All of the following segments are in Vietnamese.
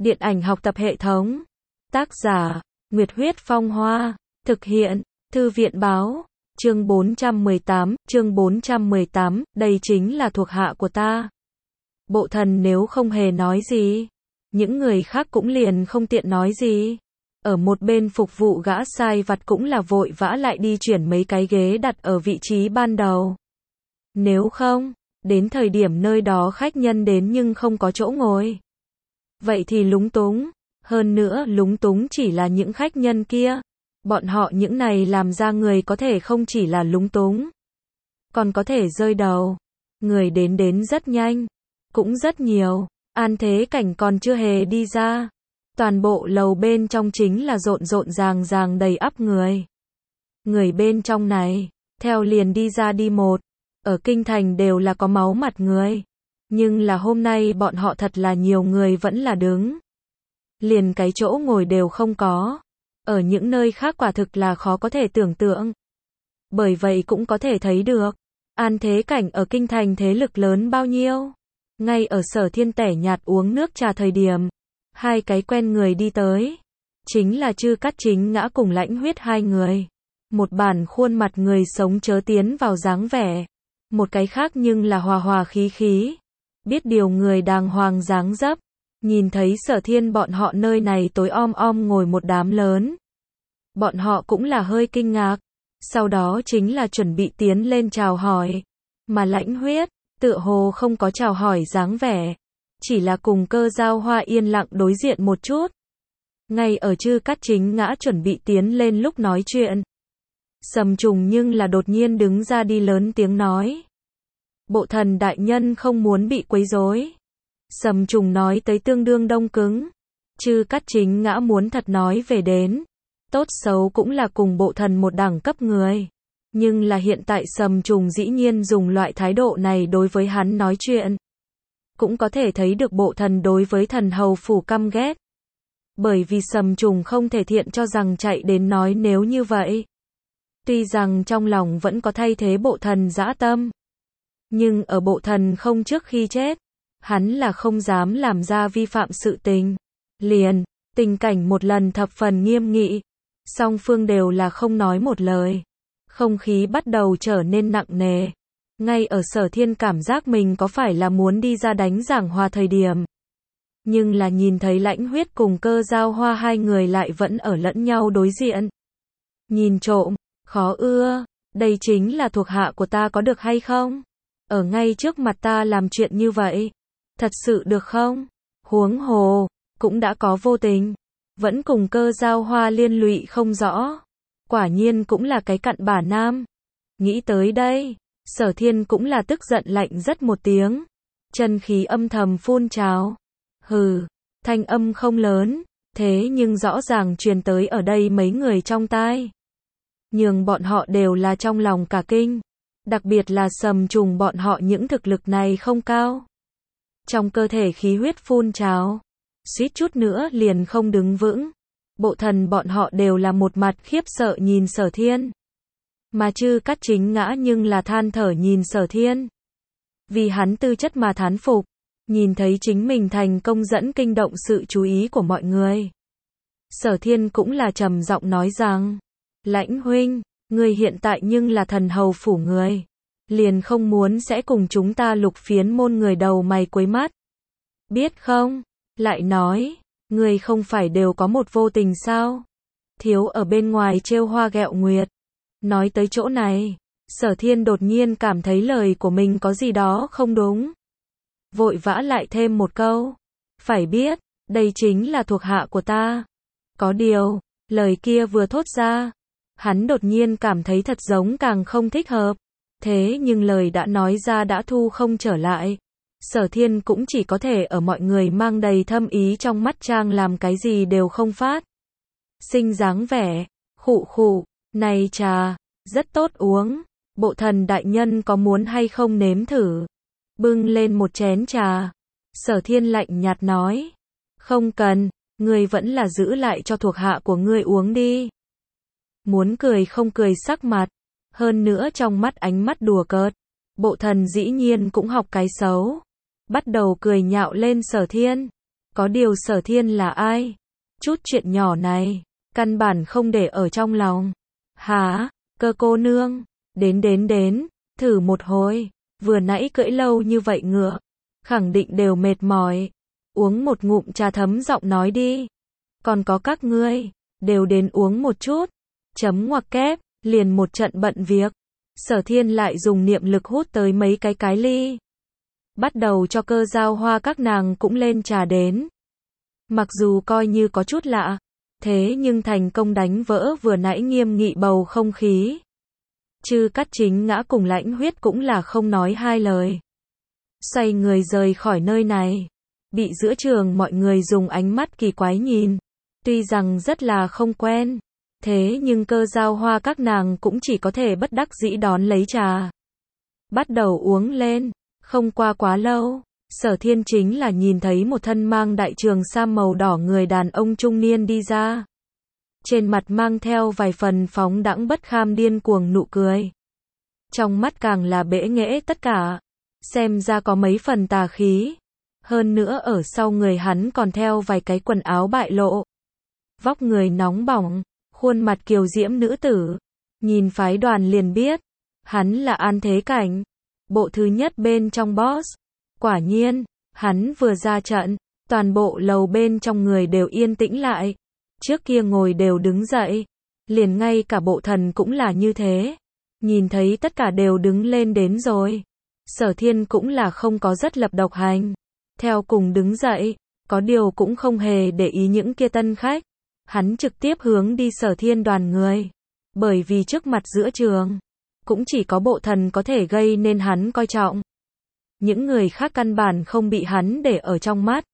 Điện ảnh học tập hệ thống. Tác giả, Nguyệt Huyết Phong Hoa. Thực hiện, Thư viện Báo. Chương 418, đây chính là thuộc hạ của ta. Bộ thần nếu không hề nói gì, những người khác cũng liền không tiện nói gì. Ở một bên phục vụ gã sai vặt cũng là vội vã lại đi chuyển mấy cái ghế đặt ở vị trí ban đầu. Nếu không, đến thời điểm nơi đó khách nhân đến nhưng không có chỗ ngồi, vậy thì lúng túng. Hơn nữa lúng túng chỉ là những khách nhân kia. Bọn họ những này làm ra người có thể không chỉ là lúng túng, còn có thể rơi đầu. Người đến rất nhanh, cũng rất nhiều. An Thế Cảnh còn chưa hề đi ra, toàn bộ lầu bên trong chính là rộn ràng đầy ắp người. Người bên trong này, theo liền đi ra đi một. Ở kinh thành đều là có máu mặt người, nhưng là hôm nay bọn họ thật là nhiều người vẫn là đứng. Liền cái chỗ ngồi đều không có. Ở những nơi khác quả thực là khó có thể tưởng tượng. Bởi vậy cũng có thể thấy được, An Thế Cảnh ở kinh thành thế lực lớn bao nhiêu. Ngay ở Sở Thiên tẻ nhạt uống nước trà thời điểm, hai cái quen người đi tới. Chính là Chư Cát Chính Ngã cùng Lãnh Huyết hai người. Một bản khuôn mặt người sống chớ tiến vào dáng vẻ. Một cái khác nhưng là hòa khí. Biết điều người đàng hoàng dáng dấp. Nhìn thấy Sở Thiên bọn họ nơi này tối om ngồi một đám lớn. Bọn họ cũng là hơi kinh ngạc. Sau đó chính là chuẩn bị tiến lên chào hỏi. Mà Lãnh Huyết, tựa hồ không có chào hỏi dáng vẻ. Chỉ là cùng Cơ Giao Hoa yên lặng đối diện một chút. Ngay ở Chư Cát Chính Ngã chuẩn bị tiến lên lúc nói chuyện, Sầm Trùng nhưng là đột nhiên đứng ra đi lớn tiếng nói. Bộ thần đại nhân không muốn bị quấy rối. Sầm Trùng nói tới tương đương đông cứng. Chư Cát Chính Ngã muốn thật nói về đến, tốt xấu cũng là cùng bộ thần một đẳng cấp người. Nhưng là hiện tại Sầm Trùng dĩ nhiên dùng loại thái độ này đối với hắn nói chuyện. Cũng có thể thấy được bộ thần đối với thần hầu phủ căm ghét. Bởi vì Sầm Trùng không thể thiện cho rằng chạy đến nói nếu như vậy. Tuy rằng trong lòng vẫn có thay thế bộ thần dã tâm. Nhưng ở bộ thần không trước khi chết, hắn là không dám làm ra vi phạm sự tình. Liền, tình cảnh một lần thập phần nghiêm nghị. Song phương đều là không nói một lời. Không khí bắt đầu trở nên nặng nề. Ngay ở Sở Thiên cảm giác mình có phải là muốn đi ra đánh giảng hòa thời điểm. Nhưng là nhìn thấy Lãnh Huyết cùng Cơ Giao Hoa hai người lại vẫn ở lẫn nhau đối diện. Nhìn trộm, khó ưa, đây chính là thuộc hạ của ta có được hay không? Ở ngay trước mặt ta làm chuyện như vậy, thật sự được không? Huống hồ, cũng đã có vô tình, vẫn cùng Cơ Giao Hoa liên lụy không rõ. Quả nhiên cũng là cái cặn bã nam. Nghĩ tới đây, Sở Thiên cũng là tức giận lạnh rất một tiếng. Chân khí âm thầm phun trào. Hừ, thanh âm không lớn, thế nhưng rõ ràng truyền tới ở đây mấy người trong tai. Nhưng bọn họ đều là trong lòng cả kinh. Đặc biệt là Sầm Trùng bọn họ những thực lực này không cao. Trong cơ thể khí huyết phun trào, suýt chút nữa liền không đứng vững. Bộ thần bọn họ đều là một mặt khiếp sợ nhìn Sở Thiên. Mà Chư Cát Chính Ngã nhưng là than thở nhìn Sở Thiên. Vì hắn tư chất mà thán phục. Nhìn thấy chính mình thành công dẫn kinh động sự chú ý của mọi người. Sở Thiên cũng là trầm giọng nói rằng. Lãnh huynh, người hiện tại nhưng là thần hầu phủ người. Liền không muốn sẽ cùng chúng ta Lục Phiến môn người đầu mày quấy mắt. Biết không? Lại nói, người không phải đều có một vô tình sao? Thiếu ở bên ngoài trêu hoa ghẹo nguyệt. Nói tới chỗ này, Sở Thiên đột nhiên cảm thấy lời của mình có gì đó không đúng. Vội vã lại thêm một câu. Phải biết, đây chính là thuộc hạ của ta. Có điều, lời kia vừa thốt ra, hắn đột nhiên cảm thấy thật giống càng không thích hợp. Thế nhưng lời đã nói ra đã thu không trở lại. Sở Thiên cũng chỉ có thể ở mọi người mang đầy thâm ý trong mắt trang làm cái gì đều không phát. Sinh dáng vẻ, khụ, này trà, rất tốt uống. Bộ thần đại nhân có muốn hay không nếm thử? Bưng lên một chén trà. Sở Thiên lạnh nhạt nói. Không cần, ngươi vẫn là giữ lại cho thuộc hạ của ngươi uống đi. Muốn cười không cười sắc mặt. Hơn nữa trong mắt ánh mắt đùa cợt. Bộ thần dĩ nhiên cũng học cái xấu. Bắt đầu cười nhạo lên Sở Thiên. Có điều Sở Thiên là ai? Chút chuyện nhỏ này, căn bản không để ở trong lòng. Hả, Cơ cô nương, đến, thử một hồi, vừa nãy cưỡi lâu như vậy ngựa, khẳng định đều mệt mỏi. Uống một ngụm trà thấm giọng nói đi. Còn có các ngươi, đều đến uống một chút. Chấm ngoặc kép, liền một trận bận việc. Sở Thiên lại dùng niệm lực hút tới mấy cái ly. Bắt đầu cho Cơ Giao Hoa các nàng cũng lên trà đến. Mặc dù coi như có chút lạ, thế nhưng thành công đánh vỡ vừa nãy nghiêm nghị bầu không khí. Chư Cát Chính Ngã cùng Lãnh Huyết cũng là không nói hai lời. Xoay người rời khỏi nơi này. Bị giữa trường mọi người dùng ánh mắt kỳ quái nhìn. Tuy rằng rất là không quen. Thế nhưng Cơ Giao Hoa các nàng cũng chỉ có thể bất đắc dĩ đón lấy trà. Bắt đầu uống lên. Không qua quá lâu, Sở Thiên chính là nhìn thấy một thân mang đại trường sam màu đỏ người đàn ông trung niên đi ra. Trên mặt mang theo vài phần phóng đãng bất kham điên cuồng nụ cười. Trong mắt càng là bẽ nghễ tất cả. Xem ra có mấy phần tà khí. Hơn nữa ở sau người hắn còn theo vài cái quần áo bại lộ. Vóc người nóng bỏng, khuôn mặt kiều diễm nữ tử. Nhìn phái đoàn liền biết, hắn là An Thế Cảnh. Bộ thứ nhất bên trong boss. Quả nhiên, hắn vừa ra trận, toàn bộ lầu bên trong người đều yên tĩnh lại. Trước kia ngồi đều đứng dậy. Liền ngay cả bộ thần cũng là như thế. Nhìn thấy tất cả đều đứng lên đến rồi. Sở Thiên cũng là không có rất lập độc hành. Theo cùng đứng dậy, có điều cũng không hề để ý những kia tân khách. Hắn trực tiếp hướng đi Sở Thiên đoàn người. Bởi vì trước mặt giữa trường, cũng chỉ có bộ thần có thể gây nên hắn coi trọng. Những người khác căn bản không bị hắn để ở trong mắt.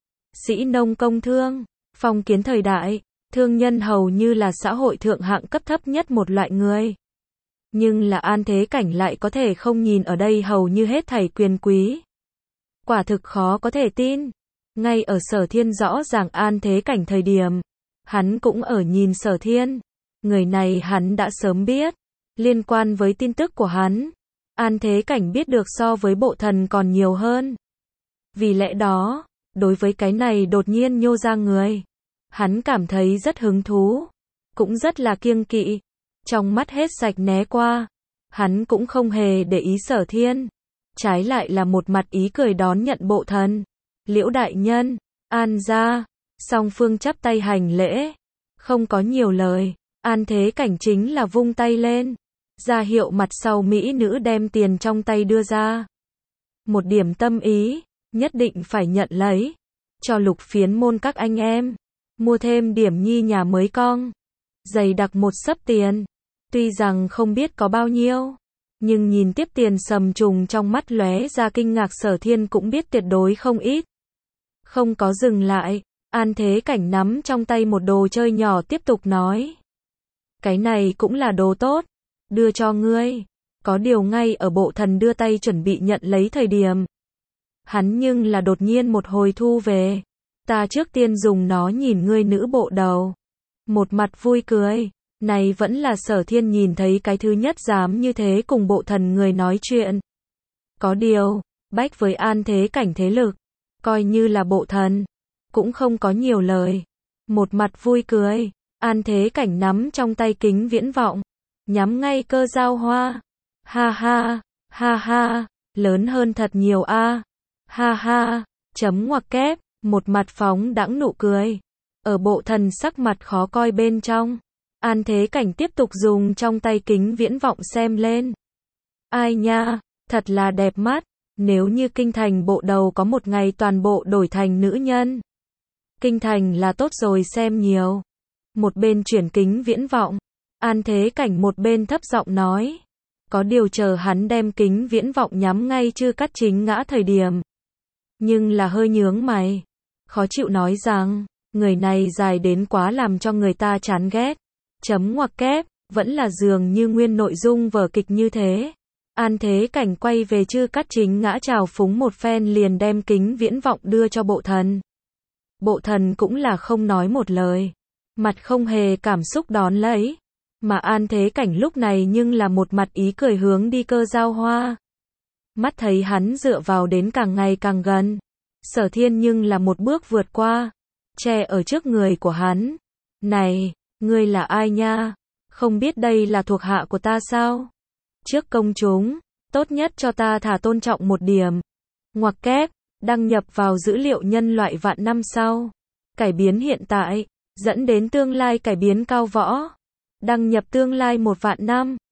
Sĩ nông công thương, phong kiến thời đại, thương nhân hầu như là xã hội thượng hạng cấp thấp nhất một loại người. Nhưng là An Thế Cảnh lại có thể không nhìn ở đây hầu như hết thảy quyền quý. Quả thực khó có thể tin. Ngay ở Sở Thiên rõ ràng An Thế Cảnh thời điểm, hắn cũng ở nhìn Sở Thiên. Người này hắn đã sớm biết. Liên quan với tin tức của hắn, An Thế Cảnh biết được so với bộ thần còn nhiều hơn. Vì lẽ đó, đối với cái này đột nhiên nhô ra người, hắn cảm thấy rất hứng thú, cũng rất là kiêng kỵ. Trong mắt hết sạch né qua, hắn cũng không hề để ý Sở Thiên. Trái lại là một mặt ý cười đón nhận bộ thần. Liễu đại nhân, An gia, song phương chắp tay hành lễ. Không có nhiều lời, An Thế Cảnh chính là vung tay lên. Ra hiệu mặt sau mỹ nữ đem tiền trong tay đưa ra. Một điểm tâm ý, nhất định phải nhận lấy. Cho Lục Phiến môn các anh em. Mua thêm điểm nhi nhà mới con. Dày đặc một xấp tiền. Tuy rằng không biết có bao nhiêu. Nhưng nhìn tiếp tiền sầm trùng trong mắt lóe ra kinh ngạc Sở Thiên cũng biết tuyệt đối không ít. Không có dừng lại. An Thế Cảnh nắm trong tay một đồ chơi nhỏ tiếp tục nói. Cái này cũng là đồ tốt. Đưa cho ngươi. Có điều ngay ở bộ thần đưa tay chuẩn bị nhận lấy thời điểm. Hắn nhưng là đột nhiên một hồi thu về. Ta trước tiên dùng nó nhìn ngươi nữ bộ đầu. Một mặt vui cười. Này vẫn là Sở Thiên nhìn thấy cái thứ nhất dám như thế cùng bộ thần người nói chuyện. Có điều, bách với An Thế Cảnh thế lực. Coi như là bộ thần. Cũng không có nhiều lời. Một mặt vui cười. An Thế Cảnh nắm trong tay kính viễn vọng. Nhắm ngay Cơ Giao Hoa. Ha ha, lớn hơn thật nhiều a. Ha ha, chấm ngoặc kép, một mặt phóng đãng nụ cười. Ở bộ thần sắc mặt khó coi bên trong, An Thế Cảnh tiếp tục dùng trong tay kính viễn vọng xem lên. Ai nha, thật là đẹp mắt, nếu như kinh thành bộ đầu có một ngày toàn bộ đổi thành nữ nhân. Kinh thành là tốt rồi xem nhiều. Một bên chuyển kính viễn vọng. An Thế Cảnh một bên thấp giọng nói. Có điều chờ hắn đem kính viễn vọng nhắm ngay Chư Cát Chính Ngã thời điểm. Nhưng là hơi nhướng mày. Khó chịu nói rằng, người này dài đến quá làm cho người ta chán ghét. Chấm ngoặc kép, vẫn là dường như nguyên nội dung vở kịch như thế. An Thế Cảnh quay về Chư Cát Chính Ngã chào phúng một phen liền đem kính viễn vọng đưa cho bộ thần. Bộ thần cũng là không nói một lời. Mặt không hề cảm xúc đón lấy. Mà An Thế Cảnh lúc này nhưng là một mặt ý cười hướng đi Cơ Giao Hoa. Mắt thấy hắn dựa vào đến càng ngày càng gần. Sở Thiên nhưng là một bước vượt qua, che ở trước người của hắn. Này, ngươi là ai nha? Không biết đây là thuộc hạ của ta sao? Trước công chúng, tốt nhất cho ta thả tôn trọng một điểm. Ngoặc kép, đăng nhập vào dữ liệu nhân loại vạn năm sau. Cải biến hiện tại, dẫn đến tương lai cải biến cao võ. Đăng nhập tương lai 1 vạn năm.